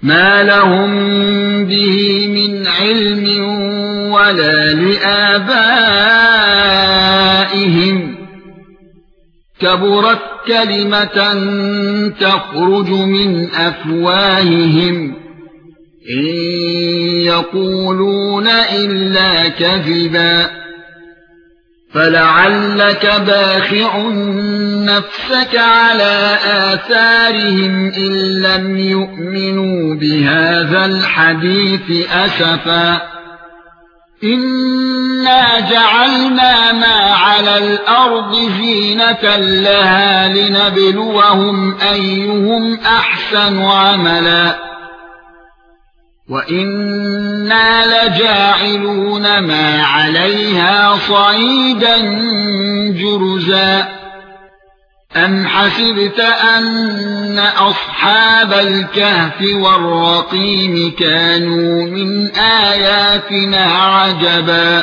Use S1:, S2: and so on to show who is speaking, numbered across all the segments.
S1: ما لهم به من علم ولا لآبائهم كبرت كلمة تخرج من أفواههم إن يقولون إلا كذبا فلعلك باخع نفسك على آثارهم إن لم يؤمنوا بهذا الحديث أسفا إنا جعلنا ما على الأرض زينة لها لنبلوهم أيهم أحسن عملا وَإِنَّا لَجَاعِلُونَ مَا عَلَيْهَا صَعِيدًا جُرُزًا أَمْ حَسِبْتَ أَنَّ أَصْحَابَ الْكَهْفِ وَالرَّقِيمِ كَانُوا مِنْ آيَاتِنَا عَجَبًا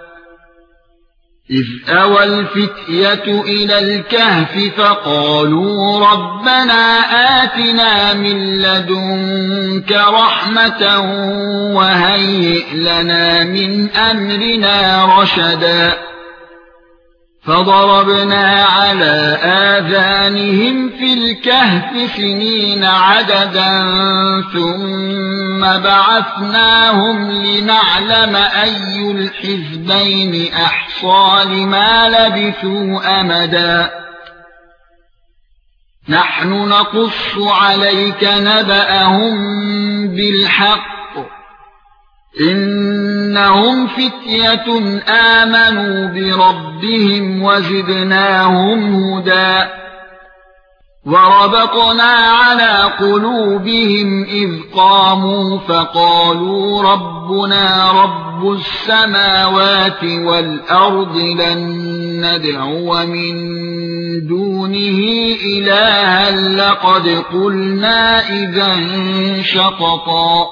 S1: إِذْ أَوَى الْفِتْيَةُ إِلَى الْكَهْفِ فَقَالُوا رَبَّنَا آتِنَا مِن لَّدُنكَ رَحْمَةً وَهَيِّئْ لَنَا مِنْ أَمْرِنَا رَشَدًا فَضَرَبْنَا عَلَى آذَانِهِمْ فِي الْكَهْفِ سِنِينَ عَدَدًا ثُمَّ بَعَثْنَاهُمْ لِنَعْلَمَ أَيُّ الْحِزْبَيْنِ أَحْصَىٰ لِمَا لَبِثُوا أَمَدًا نَحْنُ نَقُصُّ عَلَيْكَ نَبَأَهُم بِالْحَقِّ إِنَّهُمْ فِتْيَةٌ آمَنُوا بِرَبِّهِمْ وَزِدْنَاهُمْ هُدًى وَرَبَطْنَا عَلَى قُلُوبِهِمْ إِذْ قَامُوا فَقَالُوا رَبُّنَا رَبُّ السَّمَاوَاتِ وَالْأَرْضِ لَن نَّدْعُوَ مِن دُونِهِ إِلَٰهًا لَّقَدْ قُلْنَا إِذًا شَطَطًا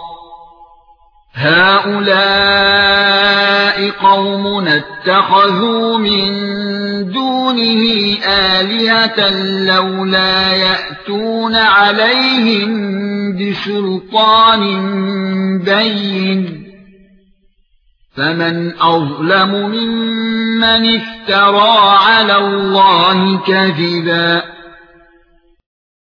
S1: هؤلاء قومنا اتخذوا من دونه آلهة لولا يأتون عليهم بسلطان بين فمن أظلم ممن افترى على الله كذبا